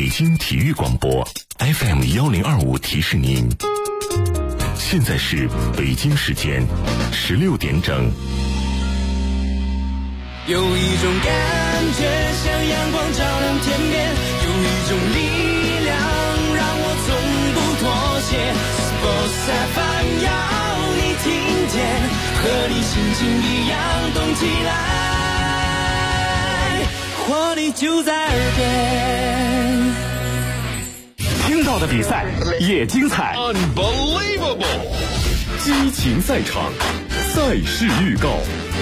京体育广播 FM1025提示您，现在是北京时间16点整。 有一种感觉像阳光照亮天边，有一种力量让我从不妥协。Sports FM 要你听见，和你心情一样动起来，活力就在耳边。 听到的比赛也精彩 ，Unbelievable！ 激情赛场，赛事预告。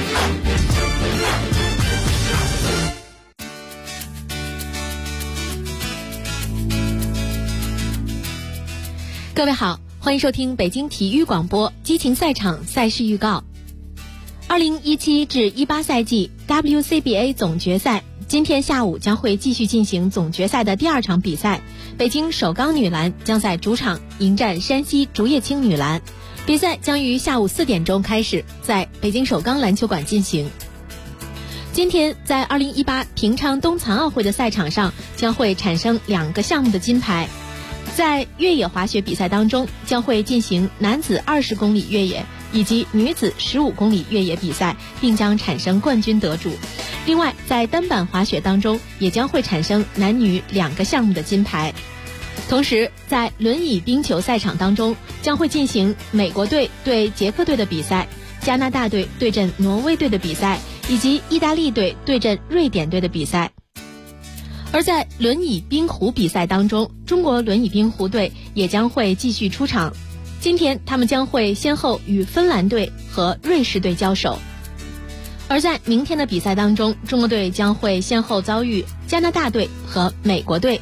各位好，欢迎收听北京体育广播激情赛场赛事预告。2017至18赛季 WCBA 总决赛今天下午将会继续进行总决赛的第2场比赛，北京首钢女篮将在主场迎战山西竹叶青女篮，比赛将于下午4点钟开始，在北京首钢篮球馆进行。今天在2018平昌冬残奥会的赛场上将会产生2个项目的金牌，在越野滑雪比赛当中将会进行男子20公里越野以及女子15公里越野比赛，并将产生冠军得主。另外在单板滑雪当中也将会产生男女2个项目的金牌。同时在轮椅冰球赛场当中将会进行美国队对捷克队的比赛，加拿大队对阵挪威队的比赛，以及意大利队对阵瑞典队的比赛。而在轮椅冰壶比赛当中，中国轮椅冰壶队也将会继续出场，今天他们将会先后与芬兰队和瑞士队交手。而在明天的比赛当中，中国队将会先后遭遇加拿大队和美国队。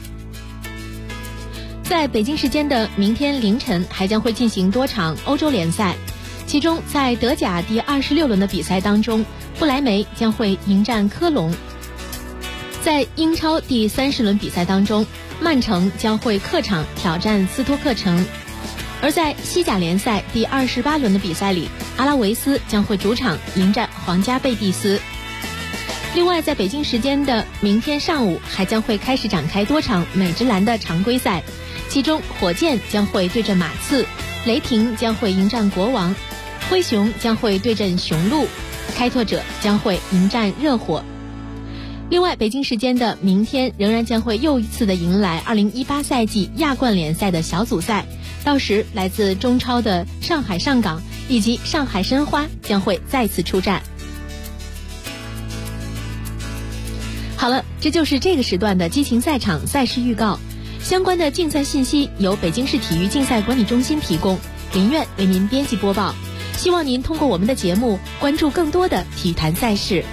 在北京时间的明天凌晨还将会进行多场欧洲联赛，其中在德甲第26轮的比赛当中，不莱梅将会迎战科隆。在英超第30轮比赛当中，曼城将会客场挑战斯托克城。而在西甲联赛第28轮的比赛里，阿拉维斯将会主场迎战皇家贝蒂斯。另外在北京时间的明天上午还将会开始展开多场美职篮的常规赛，其中火箭将会对阵马刺，雷霆将会迎战国王，灰熊将会对阵雄鹿，开拓者将会迎战热火。另外北京时间的明天仍然将会又一次的迎来2018赛季亚冠联赛的小组赛，到时来自中超的上海上港以及上海申花将会再次出战。好了，这就是这个时段的激情赛场赛事预告，相关的竞赛信息由北京市体育竞赛管理中心提供，林苑为您编辑播报，希望您通过我们的节目关注更多的体坛赛事。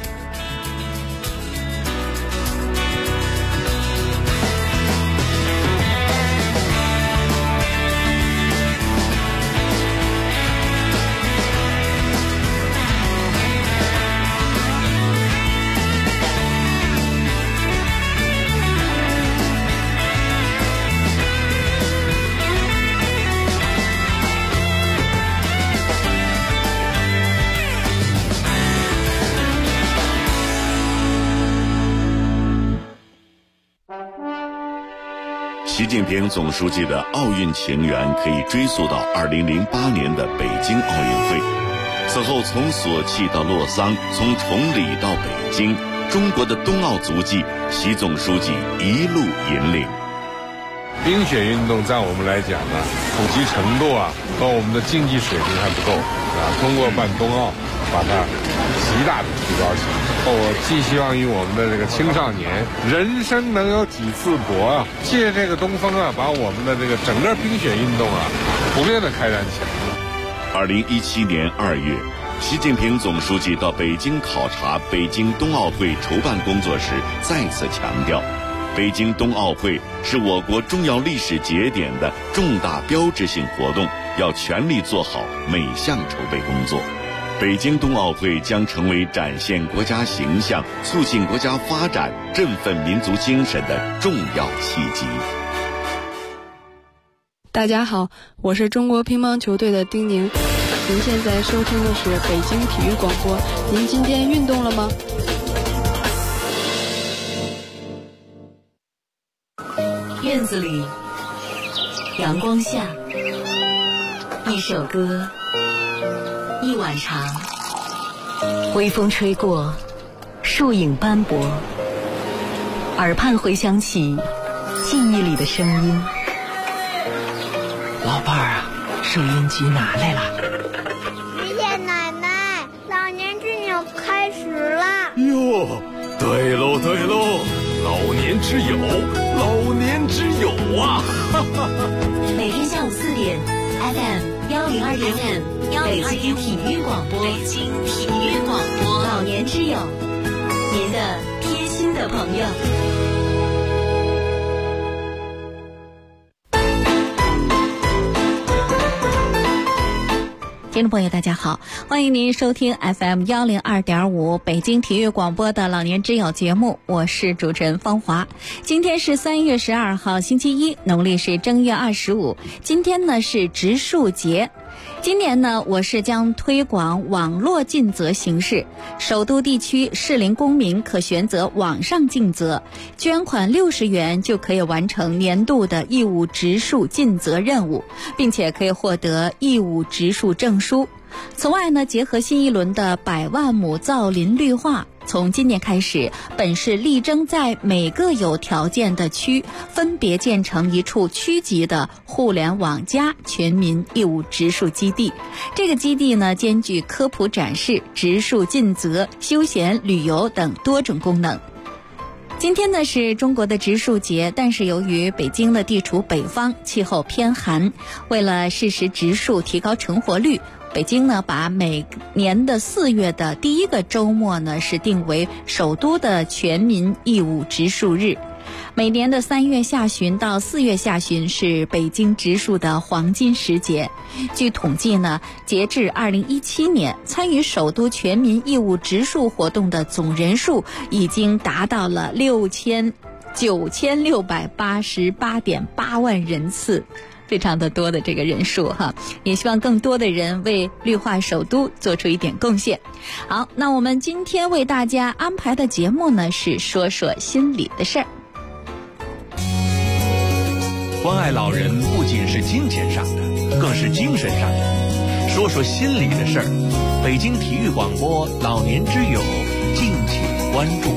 习近平总书记的奥运情缘可以追溯到2008年的北京奥运会。此后从索契到洛桑，从崇礼到北京，中国的冬奥足迹，习总书记一路引领。 冰雪运动在我们来讲呢，普及程度和我们的竞技水平还不够通过办冬奥把它极大的提高起来。我寄希望于我们的这个青少年，人生能有几次搏借这个东风把我们的这个整个冰雪运动普遍的开展起来。 2017年2月，习近平总书记到北京考察北京冬奥会筹办工作时，再次强调，北京冬奥会是我国重要历史节点的重大标志性活动，要全力做好每项筹备工作。北京冬奥会将成为展现国家形象、促进国家发展、振奋民族精神的重要契机。 大家好，我是中国乒乓球队的丁宁。您现在收听的是北京体育广播。您今天运动了吗？ 院子里，阳光下，一首歌，一碗茶，微风吹过，树影斑驳，耳畔回响起记忆里的声音。 老伴儿啊，收音机拿来了。 爷爷奶奶，老年之友开始了。 哟，对喽对喽，老年之友，老年之友啊！ 每天下午4点 FM102.5，北京体育广播，北京体育广播，老年之友，您的贴心的朋友。听众朋友大家好，欢迎您收听 FM102.5 北京体育广播的老年之友节目，我是主持人方华。今天是3月12号星期一，农历是正月25，今天呢是植树节。今年呢，我市将推广网络尽责形式，首都地区适龄公民可选择网上尽责，捐款60元就可以完成年度的义务植树尽责任务，并且可以获得义务植树证书。此外呢，结合新一轮的100万亩造林绿化，从今年开始，本市力争在每个有条件的区分别建成一处区级的互联网加全民义务植树基地。这个基地呢，兼具科普展示、植树尽责、休闲旅游等多种功能。今天呢是中国的植树节，但是由于北京的地处北方，气候偏寒，为了适时植树，提高成活率，北京呢把每年的4月的第一个周末呢是定为首都的全民义务植树日。每年的3月下旬到4月下旬是北京植树的黄金时节。据统计呢，截至2017年，参与首都全民义务植树活动的总人数已经达到了9688.8万人次。非常的多的这个人数哈，也希望更多的人为绿化首都做出一点贡献。好，那我们今天为大家安排的节目呢是说说心里的事儿。 关爱老人不仅是金钱上的，更是精神上的。说说心里的事儿，北京体育广播老年之友，敬请关注。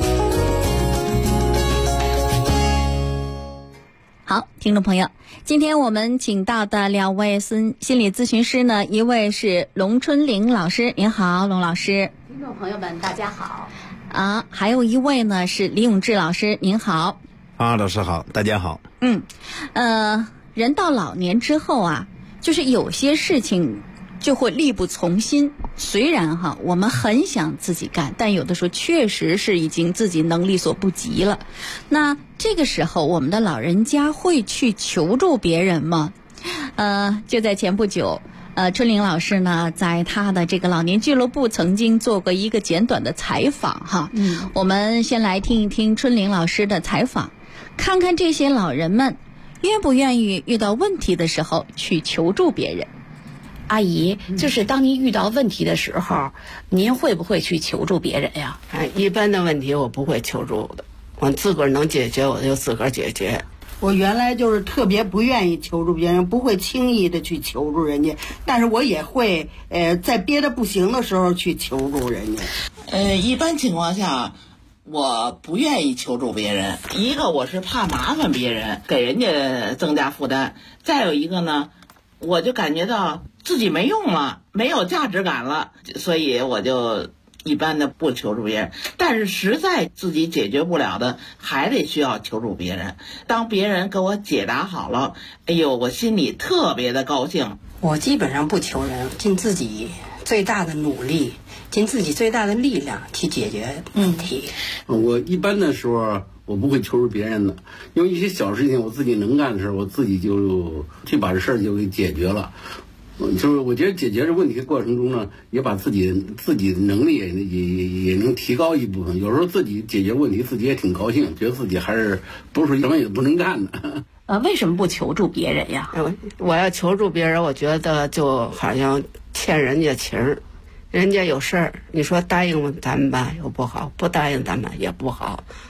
好，听众朋友，今天我们请到的2位心理咨询师呢，一位是龙春玲老师，您好，龙老师。 听众朋友们，大家好。 还有一位呢是李永志老师，您好。 老师好，大家好。 人到老年之后啊，就是有些事情就会力不从心。虽然我们很想自己干，但有的时候确实是已经自己能力所不及了。那这个时候，我们的老人家会去求助别人吗？就在前不久，春玲老师呢，在他的这个老年俱乐部曾经做过一个简短的采访我们先来听一听春玲老师的采访，看看这些老人们愿不愿意遇到问题的时候去求助别人。 阿姨，就是当您遇到问题的时候，您会不会去求助别人呀？ 一般的问题我不会求助的，我自个儿能解决我就自个儿解决。 我原来就是特别不愿意求助别人，不会轻易的去求助人家，但是我也会在别的不行的时候去求助人家。 一般情况下我不愿意求助别人，一个我是怕麻烦别人，给人家增加负担，再有一个呢，我就感觉到自己没用了，没有价值感了，所以我就一般的不求助别人。但是实在自己解决不了的，还得需要求助别人。当别人给我解答好了，哎呦，我心里特别的高兴。 我基本上不求人，尽自己最大的努力，尽自己最大的力量去解决问题。 我一般的时候我不会求助别人的，因为一些小事情我自己能干的时候，我自己就去把这事儿就给解决了。就是我觉得解决这问题的过程中呢，也把自己的能力也能提高一部分。有时候自己解决问题，自己也挺高兴，觉得自己还是不是什么也不能干的。 为什么不求助别人呀？ 我要求助别人，我觉得就好像欠人家情儿，人家有事儿，你说答应咱们吧又不好，不答应咱们也不好，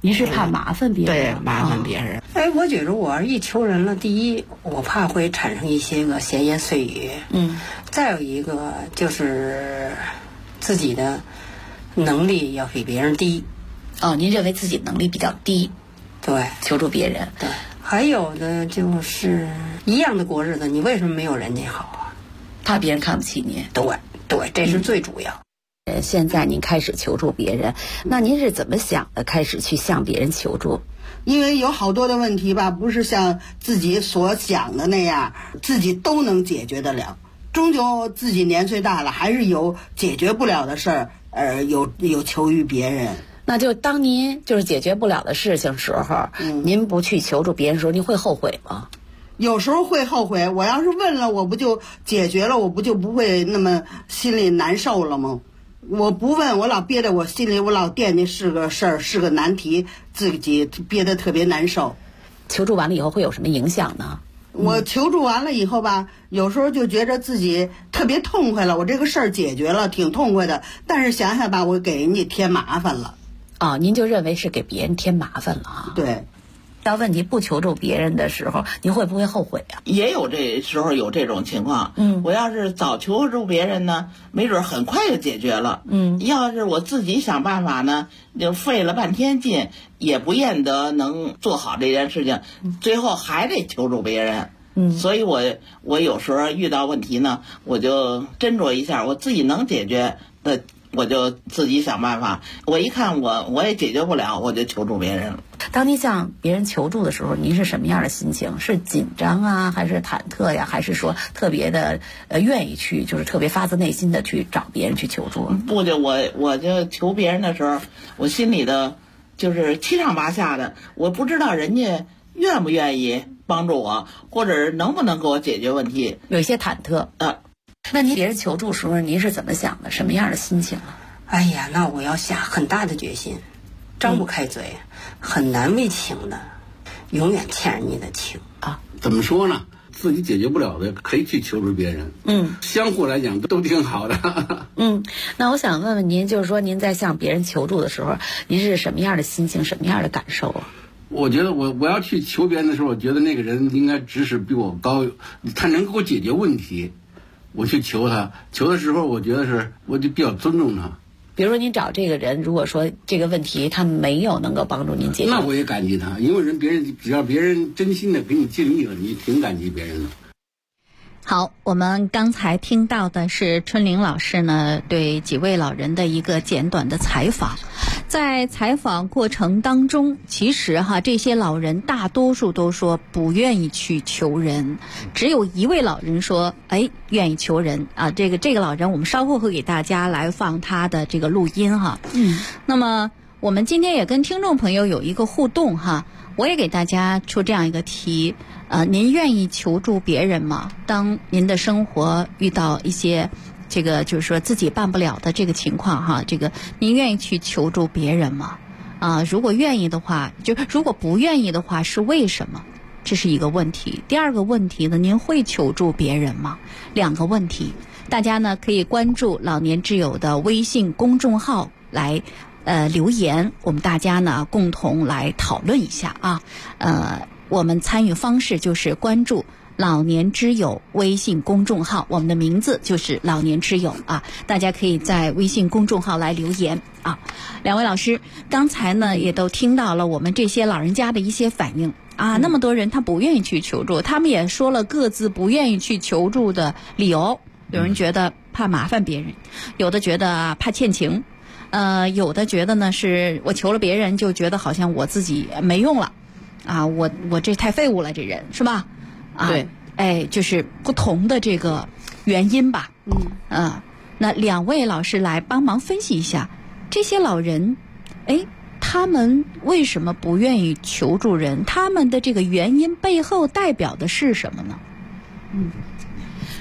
您是怕麻烦别人？ 对，麻烦别人。 我觉着我一求人了，第一，我怕会产生一些个闲言碎语。再有一个就是自己的能力要比别人低。 您认为自己能力比较低？ 对， 求助别人。 对，还有的就是一样的过日子，你为什么没有人家好啊？ 怕别人看不起您。 对，这是最主要。 现在您开始求助别人，那您是怎么想的？开始去向别人求助？ 因为有好多的问题吧，不是像自己所想的那样，自己都能解决得了。终究自己年岁大了，还是有解决不了的事儿，有求于别人。 那就当您就是解决不了的事情时候，您不去求助别人的时候，您会后悔吗？ 有时候会后悔，我要是问了，我不就解决了，我不就不会那么心里难受了吗？我不问，我老憋着我心里，我老惦记是个事儿，是个难题，自己憋得特别难受。 求助完了以后会有什么影响呢？ 我求助完了以后吧，有时候就觉着自己特别痛快了，我这个事儿解决了，挺痛快的。但是想想吧，我给人家添麻烦了。 您就认为是给别人添麻烦了啊？ 对。 到问题不求助别人的时候，您会不会后悔啊？ 也有这时候有这种情况。我要是早求助别人呢，没准很快就解决了。要是我自己想办法呢，就费了半天劲，也不见得能做好这件事情，最后还得求助别人。所以我有时候遇到问题呢，我就斟酌一下，我自己能解决的，我就自己想办法。我一看我也解决不了，我就求助别人了。 当您向别人求助的时候，您是什么样的心情？是紧张啊，还是忐忑呀？还是说特别的愿意去，就是特别发自内心的去找别人去求助？ 不就我就求别人的时候，我心里的就是七上八下的，我不知道人家愿不愿意帮助我，或者能不能给我解决问题， 有一些忐忑。那您别人求助时候，您是怎么想的？什么样的心情啊？ 哎呀，那我要下很大的决心，张不开嘴，很难为情的，永远欠人家的情啊。 怎么说呢？自己解决不了的，可以去求助别人。相互来讲都挺好的。 那我想问问您，就是说您在向别人求助的时候，您是什么样的心情，什么样的感受啊？ 我觉得我要去求别人的时候，我觉得那个人应该知识比我高，他能给我解决问题。我去求他，求的时候，我觉得是我就比较尊重他。 比如说您找这个人，如果说这个问题他没有能够帮助您解决， 那我也感激他，因为别人只要别人真心的给你尽力了，你挺感激别人的。 好，我们刚才听到的是春玲老师呢对几位老人的一个简短的采访。在采访过程当中，其实这些老人大多数都说不愿意去求人，只有一位老人说愿意求人啊。这个老人我们稍后会给大家来放他的这个录音哈。那么我们今天也跟听众朋友有一个互动哈，我也给大家出这样一个题。您愿意求助别人吗？当您的生活遇到一些这个就是说自己办不了的这个情况哈，这个您愿意去求助别人吗？如果愿意的话，如果不愿意的话，是为什么？这是一个问题。第二个问题呢，您会求助别人吗？两个问题，大家呢可以关注老年之友的微信公众号来留言，我们大家呢共同来讨论一下啊。我们参与方式就是关注老年之友微信公众号，我们的名字就是老年之友啊，大家可以在微信公众号来留言啊。两位老师刚才呢也都听到了我们这些老人家的一些反应啊，那么多人他不愿意去求助，他们也说了各自不愿意去求助的理由。有人觉得怕麻烦别人，有的觉得怕欠情，有的觉得呢是我求了别人就觉得好像我自己没用了啊，我这太废物了，这人是吧？对，就是不同的这个原因吧。那两位老师来帮忙分析一下，这些老人，他们为什么不愿意求助人？他们的这个原因背后代表的是什么呢？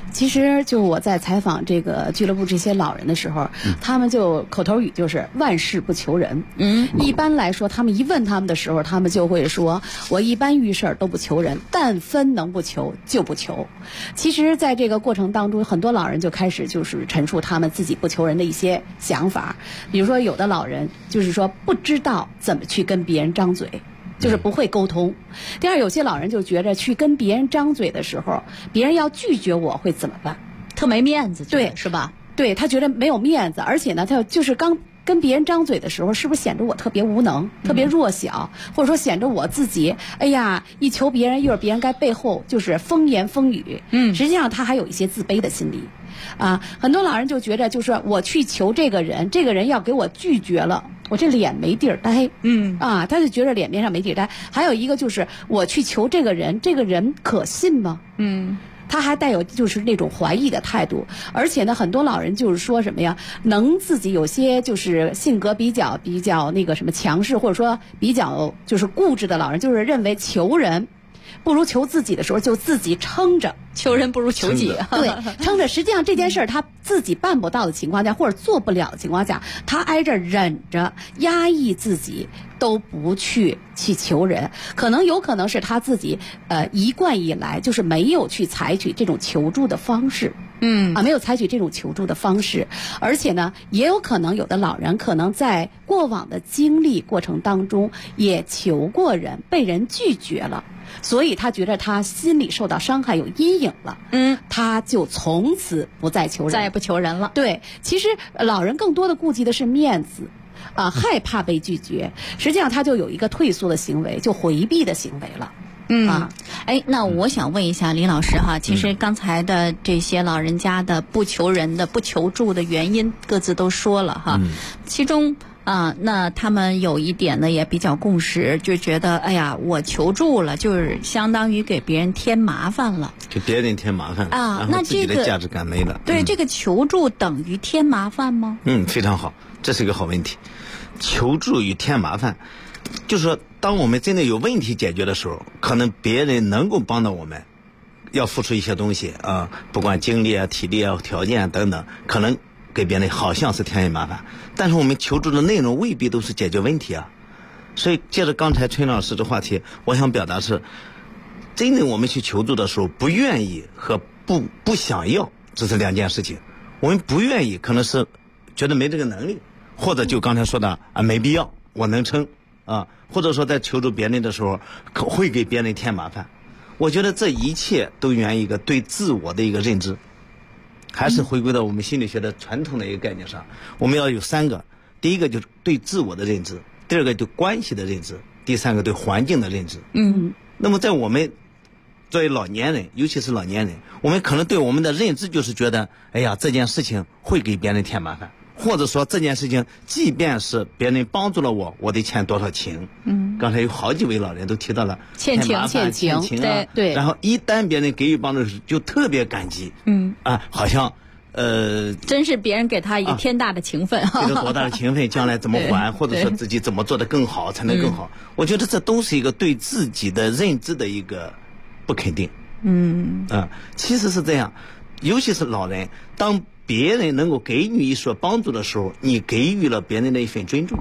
其实就我在采访这个俱乐部这些老人的时候，他们就口头语就是万事不求人。一般来说，他们一问他们的时候，他们就会说，我一般遇事儿都不求人，但分能不求就不求。其实在这个过程当中，很多老人就开始就是陈述他们自己不求人的一些想法。比如说有的老人就是说不知道怎么去跟别人张嘴，就是不会沟通。第二，有些老人就觉着去跟别人张嘴的时候，别人要拒绝我会怎么办？ 特没面子， 对， 是吧？ 对，他觉得没有面子，而且呢，他就是刚跟别人张嘴的时候，是不是显得我特别无能、特别弱小，或者说显得我自己，哎呀，一求别人，一会儿别人该背后就是风言风语。实际上他还有一些自卑的心理。很多老人就觉得，就是我去求这个人，这个人要给我拒绝了，我这脸没地儿待。他就觉得脸面上没地儿待。还有一个就是我去求这个人，这个人可信吗？他还带有就是那种怀疑的态度。而且呢，很多老人就是说什么呀，能自己有些就是性格比较那个什么强势，或者说比较就是固执的老人，就是认为求人不如求自己的时候，就自己撑着， 求人不如求己。 对，撑着。实际上这件事儿他自己办不到的情况下，或者做不了的情况下，他挨着忍着压抑自己，都不去求人。有可能是他自己一贯以来就是没有去采取这种求助的方式。没有采取这种求助的方式。而且呢，也有可能有的老人可能在过往的经历过程当中也求过人，被人拒绝了，所以他觉得他心里受到伤害，有阴影了。他就从此不再求人， 再也不求人了。 对，其实老人更多的顾及的是面子。害怕被拒绝，实际上他就有一个退缩的行为，就回避的行为了。 那我想问一下李老师哈，其实刚才的这些老人家的不求人的、不求助的原因，各自都说了哈。其中那他们有一点呢也比较共识，就觉得哎呀，我求助了，就是相当于给别人添麻烦了， 给别人添麻烦啊， 那自己的价值感没了。 对，这个求助等于添麻烦吗？ 非常好，这是一个好问题。求助与添麻烦，就是说当我们真的有问题解决的时候，可能别人能够帮到我们，要付出一些东西不管精力体力条件等等，可能给别人好像是添麻烦，但是我们求助的内容未必都是解决问题所以借着刚才崔老师的话题，我想表达是，真正我们去求助的时候，不愿意和不想要，这是两件事情。我们不愿意可能是觉得没这个能力，或者就刚才说的没必要，我能撑或者说在求助别人的时候会给别人添麻烦。我觉得这一切都源于一个对自我的一个认知，还是回归到我们心理学的传统的一个概念上。我们要有3个，第一个就是对自我的认知，第二个对关系的认知，第3个对环境的认知。那么在我们作为老年人，尤其是老年人，我们可能对我们的认知就是觉得，哎呀，这件事情会给别人添麻烦，或者说这件事情即便是别人帮助了我得欠多少情。刚才有好几位老人都提到了欠情对。 然后一旦别人给予帮助时，就特别感激。好像真是别人给他一个天大的情分， 给他多大的情分，将来怎么还，或者说自己怎么做得更好才能更好。我觉得这都是一个对自己的认知的一个不肯定。其实是这样，尤其是老人，当别人能够给予一所帮助的时候，你给予了别人的一份尊重。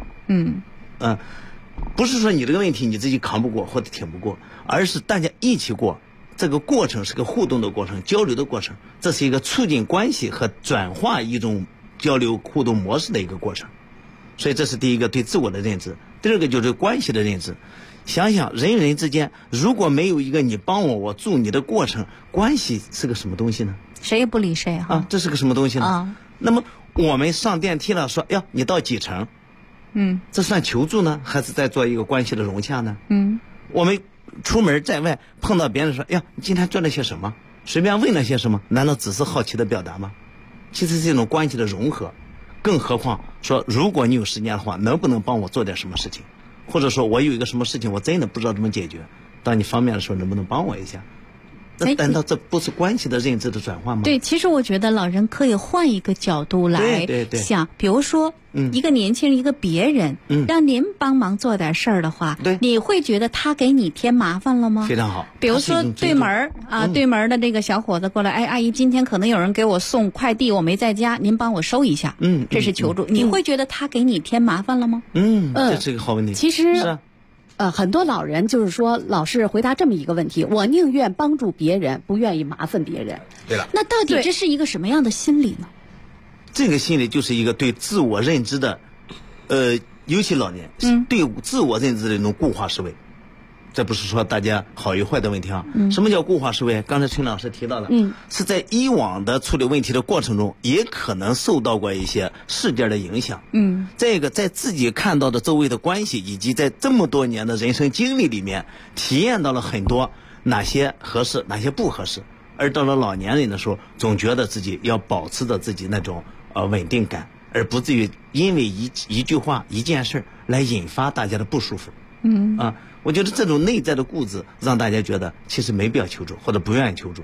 不是说你这个问题你自己扛不过或者挺不过，而是大家一起过。这个过程是个互动的过程，交流的过程，这是一个促进关系和转化一种交流互动模式的一个过程。所以这是第一个对自我的认知。第二个就是关系的认知。想想人与人之间如果没有一个你帮我助你的过程，关系是个什么东西呢？ 谁也不理谁这是个什么东西呢？那么我们上电梯了，说呀你到几层？这算求助呢，还是在做一个关系的融洽呢？我们出门在外碰到别人说，呀你今天做了些什么？随便问了些什么？难道只是好奇的表达吗？其实这种关系的融合。更何况说，如果你有时间的话，能不能帮我做点什么事情？或者说我有一个什么事情我真的不知道怎么解决，当你方便的时候能不能帮我一下？ 那难道这不是关系的认知的转换吗？ 对，其实我觉得老人可以换一个角度来想，比如说，一个年轻人，一个别人，让您帮忙做点事儿的话，你会觉得他给你添麻烦了吗？ 非常好。 比如说对门对门的这个小伙子过来，哎，阿姨，今天可能有人给我送快递，我没在家，您帮我收一下。这是求助。你会觉得他给你添麻烦了吗？ 这是一个好问题。 其实。很多老人就是说，老是回答这么一个问题：我宁愿帮助别人，不愿意麻烦别人。 对了， 那到底这是一个什么样的心理呢？ 这个心理就是一个对自我认知的，尤其老年，对自我认知的一种固化思维。这不是说大家好与坏的问题啊。什么叫固化思维？刚才陈老师提到了，是在以往的处理问题的过程中，也可能受到过一些事件的影响。这个在自己看到的周围的关系，以及在这么多年的人生经历里面，体验到了很多哪些合适，哪些不合适。而到了老年人的时候，总觉得自己要保持着自己那种稳定感，而不至于因为一句话、一件事来引发大家的不舒服。我觉得这种内在的固执，让大家觉得其实没必要求助，或者不愿意求助，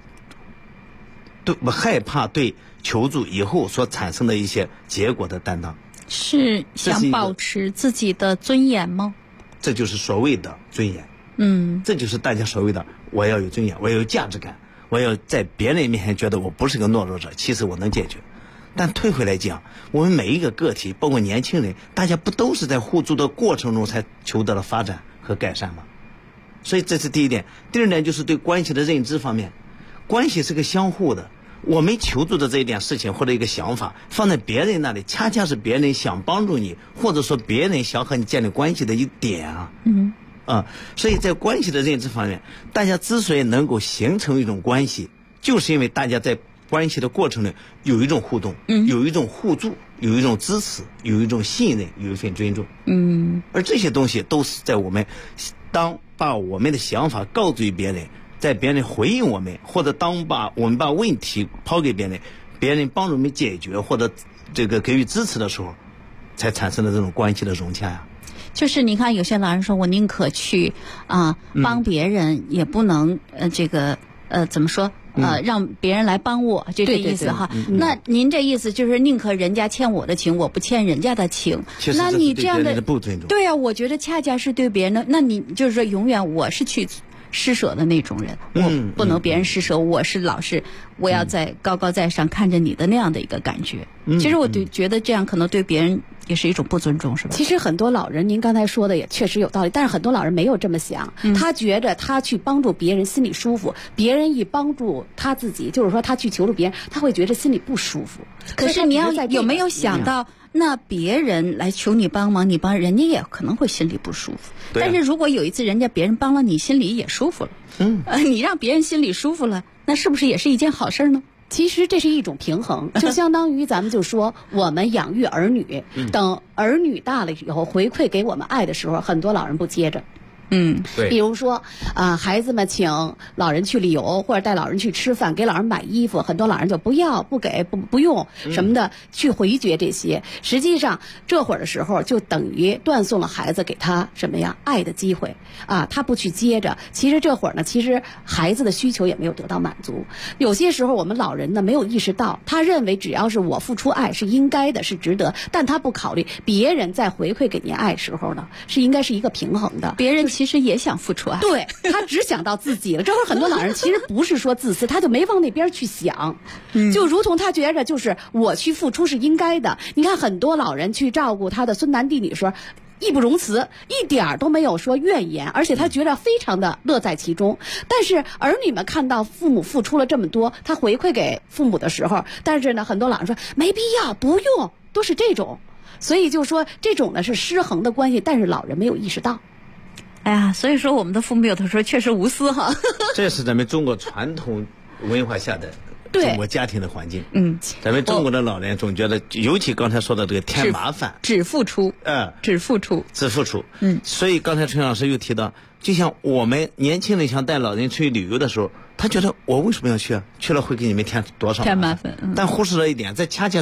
我害怕对求助以后所产生的一些结果的担当。 是想保持自己的尊严吗？ 这就是所谓的尊严。这就是大家所谓的我要有尊严，我要有价值感，我要在别人面前觉得我不是个懦弱者，其实我能解决。但退回来讲，我们每一个个体，包括年轻人，大家不都是在互助的过程中才求得了发展和改善吗？所以这是第一点。第二点就是对关系的认知方面，关系是个相互的。我们求助的这一点事情或者一个想法放在别人那里，恰恰是别人想帮助你，或者说别人想和你建立关系的一点啊。所以在关系的认知方面，大家之所以能够形成一种关系，就是因为大家在关系的过程里有一种互动，有一种互助，有一种支持，有一种信任，有一份尊重。而这些东西都是在我们当把我们的想法告诉于别人，在别人回应我们，或者当我们把问题抛给别人，别人帮助我们解决或者这个给予支持的时候，才产生了这种关系的融洽呀。 就是你看，有些老人说我宁可去帮别人，也不能怎么说？让别人来帮我，就这意思哈。那您这意思就是宁可人家欠我的情，我不欠人家的情。那你这样的不尊重。 对啊，我觉得恰恰是对别人的。那你就是说，永远我是去施舍的那种人，我不能别人施舍，我是老是我要在高高在上看着你的那样的一个感觉。其实我觉得这样可能对别人也是一种不尊重，是吧？ 其实很多老人，您刚才说的也确实有道理，但是很多老人没有这么想，他觉着他去帮助别人心里舒服，别人一帮助他自己，就是说他去求助别人，他会觉得心里不舒服。 可是你要有没有想到，那别人来求你帮忙，你帮人家也可能会心里不舒服。但是如果有一次别人帮了你，心里也舒服了，你让别人心里舒服了，那是不是也是一件好事呢？ 其实这是一种平衡，就相当于咱们就说我们养育儿女，等儿女大了以后回馈给我们爱的时候，很多老人不接着。 对， 比如说孩子们请老人去旅游，或者带老人去吃饭，给老人买衣服，很多老人就不要、不给、不用什么的，去回绝这些。实际上这会儿的时候，就等于断送了孩子给他什么呀爱的机会他不去接着。其实这会儿呢，其实孩子的需求也没有得到满足。有些时候我们老人呢没有意识到，他认为只要是我付出爱是应该的，是值得，但他不考虑别人在回馈给您爱时候呢，是应该是一个平衡的。 别人其实也想付出爱， 对，他只想到自己了。这会儿很多老人其实不是说自私，他就没往那边去想，就如同他觉着就是我去付出是应该的。你看很多老人去照顾他的孙男弟女时候，义不容辞，一点都没有说怨言，而且他觉得非常的乐在其中。但是儿女们看到父母付出了这么多，他回馈给父母的时候，但是呢，很多老人说没必要，不用，都是这种。所以就说这种呢是失衡的关系，但是老人没有意识到。 哎呀，所以说我们的父母有的时候确实无私哈。 这是咱们中国传统文化下的中国家庭的环境。咱们中国的老人总觉得，尤其刚才说的这个添麻烦， 只付出，只付出。 所以刚才陈老师又提到，就像我们年轻人想带老人出去旅游的时候，他觉得我为什么要去啊？去了会给你们添多少添麻烦。 但忽视了一点，这恰恰是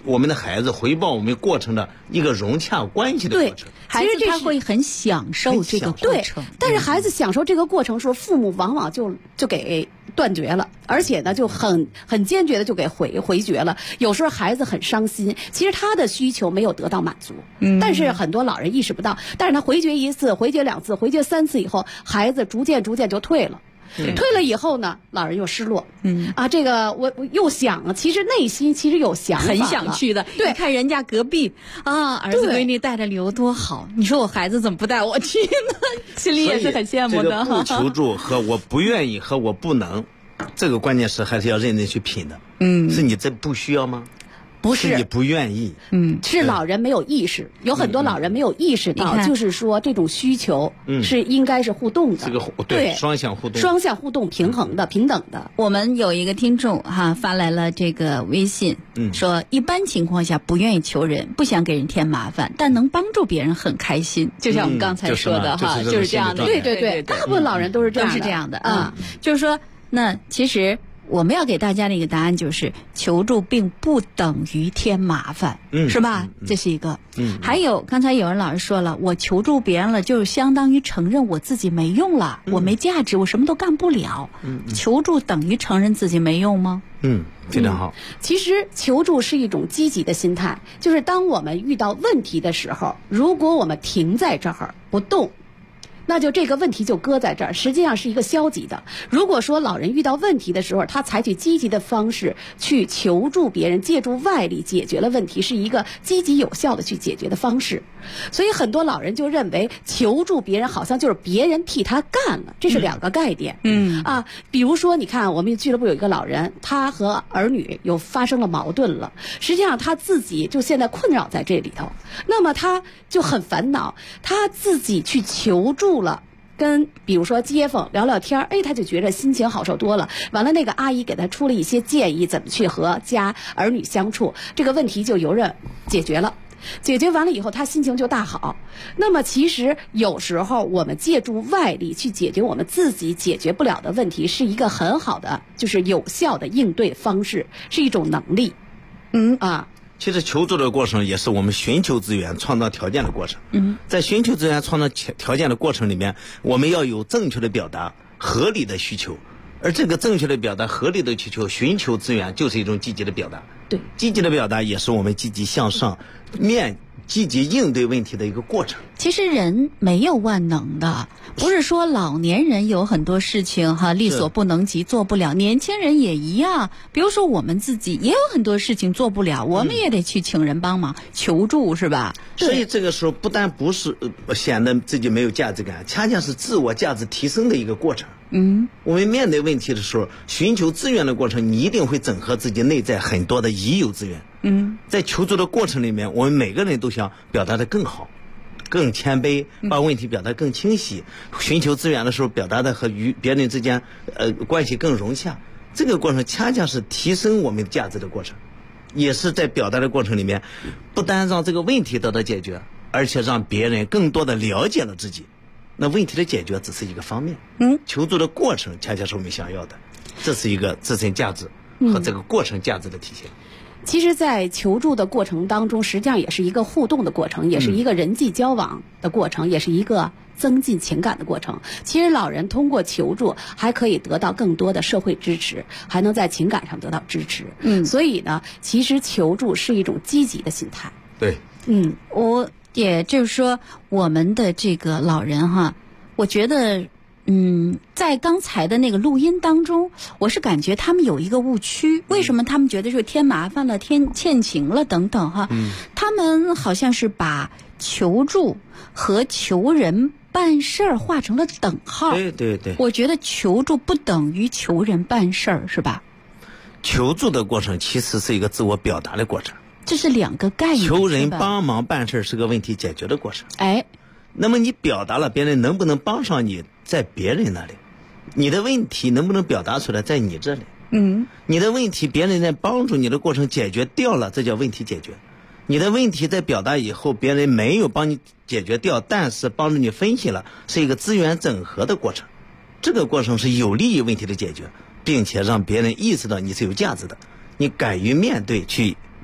我们的孩子回报我们过程的一个融洽关系的过程。 孩子他会很享受这个过程， 但是孩子享受这个过程时候，父母往往就给断绝了，而且呢就很坚决的就给回绝了。有时候孩子很伤心，其实他的需求没有得到满足，但是很多老人意识不到，但是他回绝1次、回绝2次、回绝3次以后，孩子逐渐就退了。退了以后呢，老人又失落。这个我又想了，其实内心有想法， 很想去的。对，看人家隔壁儿子闺女带着旅游多好，你说我孩子怎么不带我去呢？心里也是很羡慕的。 这个不求助和我不愿意和我不能，这个关键是还是要认真去品的。是你这不需要吗？ 不是你不愿意， 是老人没有意识，有很多老人没有意识到，就是说这种需求是应该是互动的， 这个对双向互动， 平衡的、平等的。 我们有一个听众发来了这个微信，说一般情况下不愿意求人，不想给人添麻烦，但能帮助别人很开心，就像我们刚才说的就是这样的。 对，大部分老人都是这样的就是说，那其实。我们要给大家的一个答案就是求助并不等于添麻烦，是吧？这是一个。还有刚才有人老师说了，我求助别人了，就是相当于承认我自己没用了，我没价值，我什么都干不了。求助等于承认自己没用吗？ 非常好。 其实求助是一种积极的心态，就是当我们遇到问题的时候，如果我们停在这儿不动，那就这个问题就搁在这儿，实际上是一个消极的。如果说老人遇到问题的时候，他采取积极的方式去求助别人，借助外力解决了问题，是一个积极有效的去解决的方式。所以很多老人就认为求助别人好像就是别人替他干了，这是两个概念。比如说你看我们俱乐部有一个老人，他和儿女有发生了矛盾了，实际上他自己就现在困扰在这里头，那么他就很烦恼，他自己去求助了，跟比如说街坊聊聊天，他就觉得心情好受多了。完了那个阿姨给他出了一些建议，怎么去和家儿女相处，这个问题就游刃解决了。解决完了以后，他心情就大好。那么其实有时候我们借助外力去解决我们自己解决不了的问题，是一个很好的就是有效的应对方式，是一种能力。 其实求助的过程也是我们寻求资源、创造条件的过程。在寻求资源、创造条件的过程里面，我们要有正确的表达、合理的需求，而这个正确的表达、合理的需求、寻求资源，就是一种积极的表达。 对， 积极的表达也是我们积极向上、积极应对问题的一个过程。 其实人没有万能的，不是说老年人有很多事情力所不能及做不了，年轻人也一样。比如说我们自己也有很多事情做不了，我们也得去请人帮忙、求助，是吧？ 所以这个时候不但不是显得自己没有价值感，恰恰是自我价值提升的一个过程。我们面对问题的时候，寻求资源的过程，你一定会整合自己内在很多的已有资源。在求助的过程里面，我们每个人都想表达得更好、更谦卑，把问题表达更清晰。寻求资源的时候，表达的和与别人之间关系更融洽。这个过程恰恰是提升我们价值的过程，也是在表达的过程里面，不单让这个问题得到解决，而且让别人更多的了解了自己。那问题的解决只是一个方面，求助的过程恰恰是我们想要的，这是一个自身价值和这个过程价值的体现。 其实在求助的过程当中，实际上也是一个互动的过程，也是一个人际交往的过程，也是一个增进情感的过程。其实老人通过求助还可以得到更多的社会支持，还能在情感上得到支持。所以呢，其实求助是一种积极的心态。 对， 我也就是说，我们的这个老人我觉得在刚才的那个录音当中，我是感觉他们有一个误区。为什么他们觉得是添麻烦了、欠情了等等他们好像是把求助和求人办事儿画成了等号。 对， 我觉得求助不等于求人办事儿，是吧？ 求助的过程其实是一个自我表达的过程， 这是两个概念。 求人帮忙办事是个问题解决的过程。那么你表达了，别人能不能帮上你，在别人那里；你的问题能不能表达出来，在你这里。你的问题别人在帮助你的过程解决掉了，这叫问题解决。你的问题在表达以后，别人没有帮你解决掉，但是帮助你分析了，是一个资源整合的过程。这个过程是有利于问题的解决，并且让别人意识到你是有价值的，你敢于面对去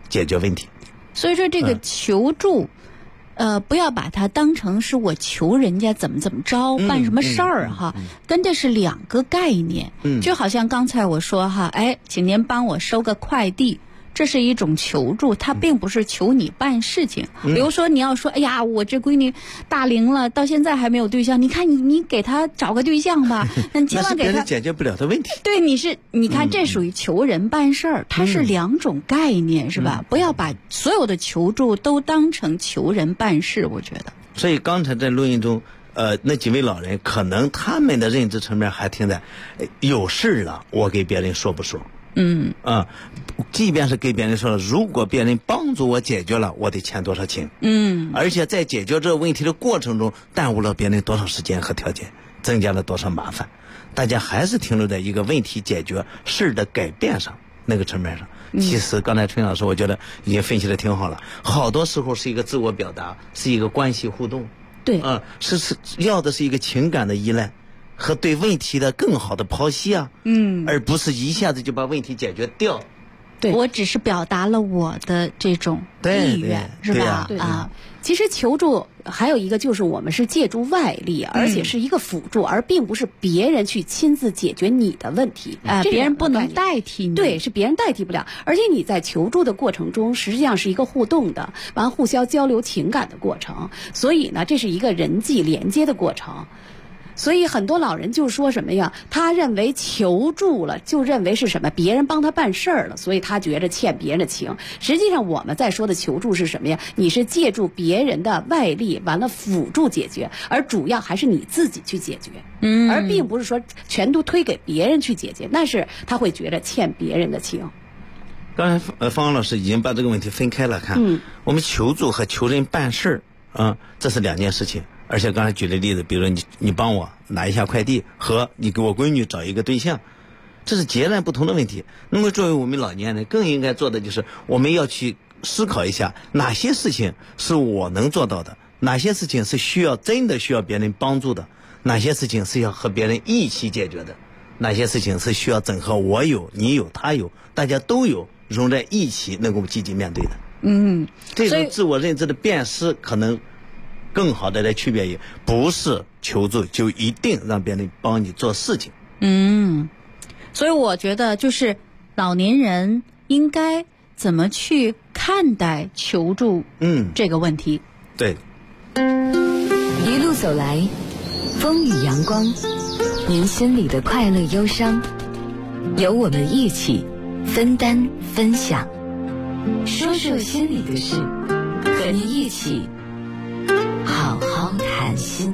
解决问题。 所以说这个求助。不要把它当成是我求人家怎么着办什么事儿哈，跟这是两个概念。就好像刚才我说哈，请您帮我收个快递，这是一种求助，它并不是求你办事情。比如说你要说，哎呀，我这闺女大龄了，到现在还没有对象，你看你给她找个对象吧，那千万给她。 那是别人解决不了的问题。 对，你看这属于求人办事儿，它是两种概念，是吧？不要把所有的求助都当成求人办事，我觉得。 所以刚才在录音中，那几位老人可能他们的认知层面还停在有事了，我给别人说不说？即便是给别人说了，如果别人帮助我解决了，我得欠多少钱？而且在解决这个问题的过程中，耽误了别人多少时间和条件，增加了多少麻烦。大家还是停留在一个问题解决事的改变上那个层面上。其实刚才陈老师我觉得已经分析的挺好了，好多时候是一个自我表达，是一个关系互动。 对， 是要的是一个情感的依赖和对问题的更好的剖析啊，而不是一下子就把问题解决掉。 对，我只是表达了我的这种意愿，是吧？ 其实求助还有一个就是我们是借助外力，而且是一个辅助，而并不是别人去亲自解决你的问题。 别人不能代替你。 对，是别人代替不了。而且你在求助的过程中，实际上是一个互动的，完互相交流情感的过程。所以呢，这是一个人际连接的过程。所以很多老人就说什么呀？他认为求助了，就认为是什么？别人帮他办事儿了，所以他觉着欠别人的情。实际上我们在说的求助是什么呀？你是借助别人的外力，完了辅助解决，而主要还是你自己去解决。而并不是说全都推给别人去解决，那是他会觉着欠别人的情。 刚才方老师已经把这个问题分开了看，我们求助和求人办事儿，这是两件事情。而且刚才举的例子，比如你帮我拿一下快递，和你给我闺女找一个对象，这是截然不同的问题。那么作为我们老年人，更应该做的就是我们要去思考一下，哪些事情是我能做到的，哪些事情是真的需要别人帮助的，哪些事情是要和别人一起解决的，哪些事情是需要整合我有你有他有大家都有融在一起能够积极面对的。这种自我认知的辨识可能更好的来区别于不是求助就一定让别人帮你做事情。 所以我觉得就是老年人应该怎么去看待求助这个问题。 对， 一路走来，风雨阳光，您心里的快乐忧伤，由我们一起分担分享，说说心里的事，和您一起好好谈心。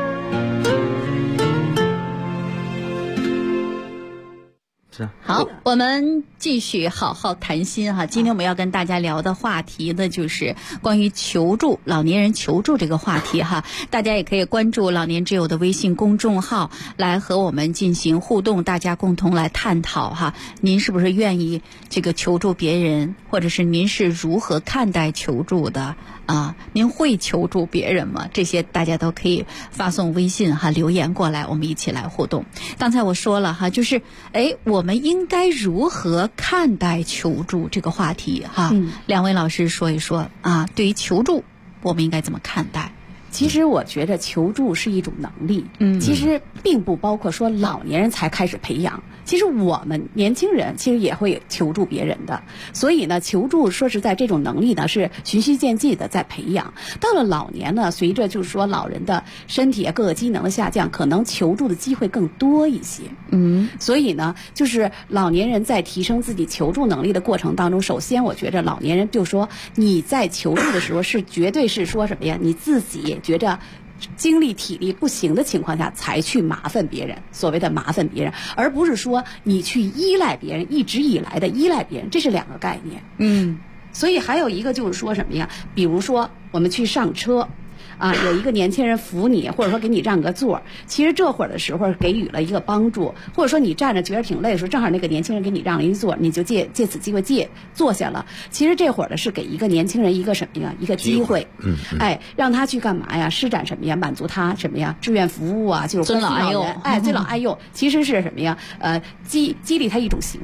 好，我们继续好好谈心哈。今天我们要跟大家聊的话题呢，就是关于求助，老年人求助这个话题哈。大家也可以关注老年之友的微信公众号，来和我们进行互动，大家共同来探讨哈。您是不是愿意这个求助别人，或者是您是如何看待求助的啊？您会求助别人吗？这些大家都可以发送微信哈，留言过来，我们一起来互动。刚才我说了哈，就是我们应该如何看待求助这个话题哈？两位老师说一说啊，对于求助我们应该怎么看待？ 其实我觉得求助是一种能力，其实并不包括说老年人才开始培养，其实我们年轻人其实也会求助别人的，所以呢，求助说实在这种能力呢是循序渐进的在培养。到了老年呢，随着就是说老人的身体各个机能的下降，可能求助的机会更多一些。所以呢，就是老年人在提升自己求助能力的过程当中，首先我觉得老年人就说你在求助的时候是绝对是说什么呀？你自己觉着精力体力不行的情况下才去麻烦别人，所谓的麻烦别人，而不是说你去依赖别人，一直以来的依赖别人，这是两个概念。所以还有一个就是说什么呀？比如说我们去上车啊，有一个年轻人扶你，或者说给你让个座，其实这会儿的时候给予了一个帮助，或者说你站着觉得挺累的时候，正好那个年轻人给你让了一座，你就借此机会坐下了。其实这会儿呢是给一个年轻人一个什么呀？一个机会，让他去干嘛呀？施展什么呀？满足他什么呀？志愿服务啊，就是尊老爱幼， 尊老爱幼，其实是什么呀？激励他一种行为。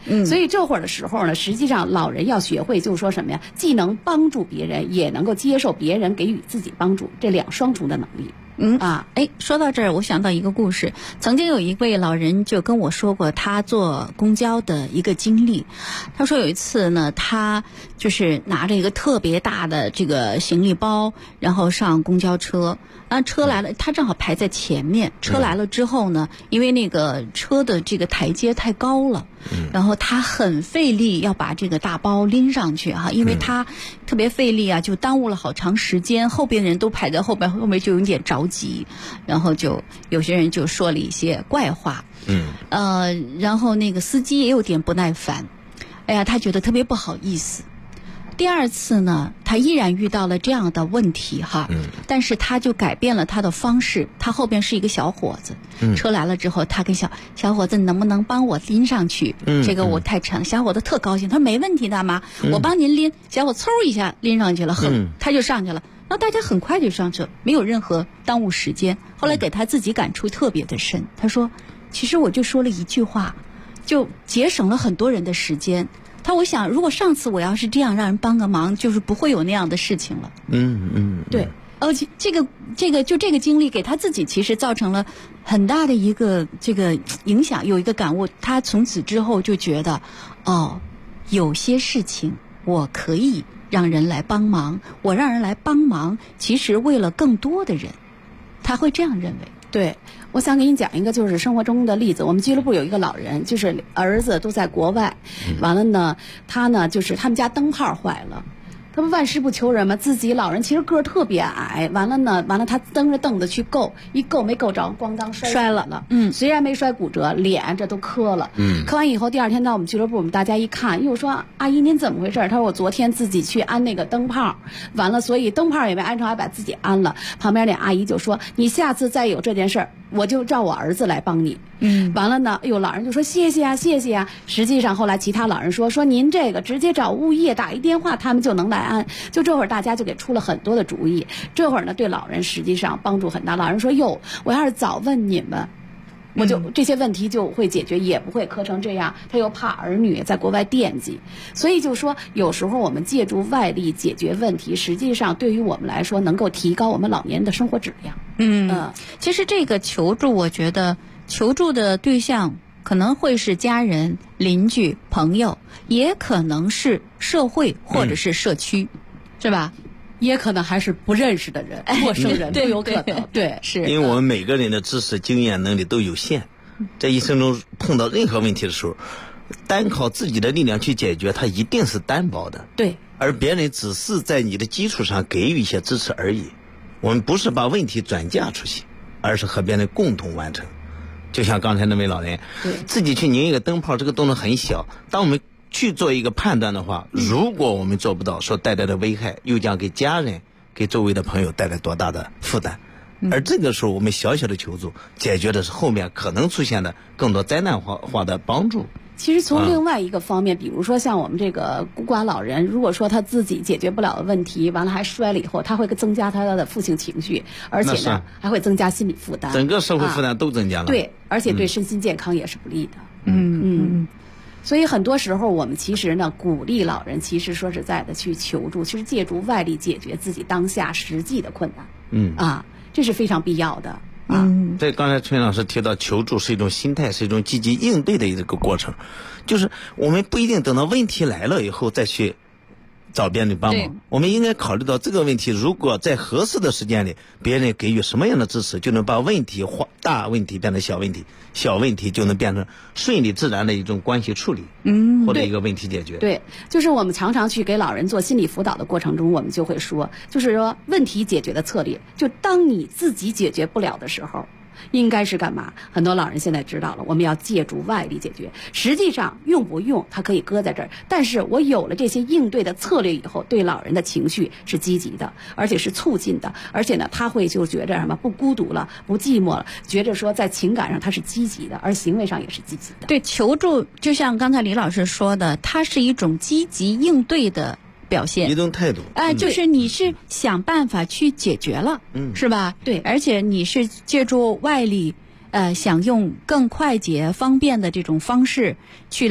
所以这会儿的时候呢，实际上老人要学会就是说什么呀，既能帮助别人，也能够接受别人给予自己帮助，这两双重的能力。 说到这儿，我想到一个故事。曾经有一位老人就跟我说过他坐公交的一个经历。他说有一次呢，他就是拿着一个特别大的这个行李包，然后上公交车。车来了，他正好排在前面。车来了之后呢，因为那个车的这个台阶太高了，然后他很费力要把这个大包拎上去哈，因为他特别费力啊，就耽误了好长时间。后边人都排在后面就有点着急，然后就有些人就说了一些怪话。然后那个司机也有点不耐烦，他觉得特别不好意思。第二次呢，他依然遇到了这样的问题哈，但是他就改变了他的方式。他后边是一个小伙子，车来了之后，他跟小伙子，你能不能帮我拎上去？这个我太沉。小伙子特高兴，他说没问题的妈，我帮您拎。小伙嗖一下拎上去了，他就上去了。那大家很快就上车，没有任何耽误时间。后来给他自己感触特别的深，他说，其实我就说了一句话，就节省了很多人的时间。我想，如果上次我要是这样让人帮个忙，就是不会有那样的事情了。对，而且这个经历给他自己其实造成了很大的一个这个影响，有一个感悟。他从此之后就觉得，有些事情我可以让人来帮忙，我让人来帮忙，其实为了更多的人，他会这样认为。 对，我想给你讲一个就是生活中的例子。我们俱乐部有一个老人，就是儿子都在国外，完了呢，他呢就是他们家灯泡坏了。他不万事不求人嘛，自己老人其实个儿特别矮，完了他蹬着凳子去够，一够没够着，咣当摔了。虽然没摔骨折，脸这都磕了。磕完以后，第二天到我们俱乐部，我们大家一看，又说阿姨您怎么回事？他说我昨天自己去安那个灯泡，完了所以灯泡也没安成，还把自己安了。旁边那阿姨就说你下次再有这件事儿，我就叫我儿子来帮你。完了呢，老人就说谢谢啊。实际上后来其他老人说您这个直接找物业打一电话，他们就能来安。就这会儿大家就给出了很多的主意。这会儿呢，对老人实际上帮助很大。老人说哟，我要是早问你们，我就这些问题就会解决，也不会磕成这样。他又怕儿女在国外惦记，所以就说有时候我们借助外力解决问题，实际上对于我们来说能够提高我们老年人的生活质量。 其实这个求助，我觉得求助的对象可能会是家人、邻居、朋友，也可能是社会或者是社区，是吧？ 也可能还是不认识的人、陌生人都有可能。对， 是因为我们每个人的知识、经验、能力都有限，在一生中碰到任何问题的时候，单靠自己的力量去解决，它一定是单薄的。 对， 而别人只是在你的基础上给予一些支持而已。我们不是把问题转嫁出去，而是和别人共同完成。就像刚才那位老人，自己去拧一个灯泡，这个动作很小。当我们去做一个判断的话，如果我们做不到，所带来的危害又将给家人、给周围的朋友带来多大的负担。而这个时候我们小小的求助，解决的是后面可能出现的更多灾难化的帮助。 其实从另外一个方面，比如说像我们这个孤寡老人，如果说他自己解决不了的问题，完了还摔了以后，他会增加他的负性情绪，而且呢还会增加心理负担， 整个社会负担都增加了。 对，而且对身心健康也是不利的。所以很多时候我们其实呢鼓励老人，其实说实在的去求助，其实借助外力解决自己当下实际的困难。这是非常必要的。 对，刚才春老师提到求助是一种心态，是一种积极应对的一个过程，就是我们不一定等到问题来了以后再去找别人的帮忙，我们应该考虑到这个问题如果在合适的时间里，别人给予什么样的支持，就能把大问题变成小问题，小问题就能变成顺理自然的一种关系处理，或者一个问题解决。 对，就是我们常常去给老人做心理辅导的过程中，我们就会说，就是说问题解决的策略，就当你自己解决不了的时候，应该是干嘛？很多老人现在知道了，我们要借助外力解决。实际上用不用它可以搁在这儿，但是我有了这些应对的策略以后，对老人的情绪是积极的，而且是促进的，而且呢他会就觉着什么不孤独了，不寂寞了，觉着说在情感上他是积极的，而行为上也是积极的。 对，求助就像刚才李老师说的，它是一种积极应对的表现， 一种态度。 就是你是想办法去解决了，是吧？ 对， 而且你是借助外力，想用更快捷方便的这种方式去来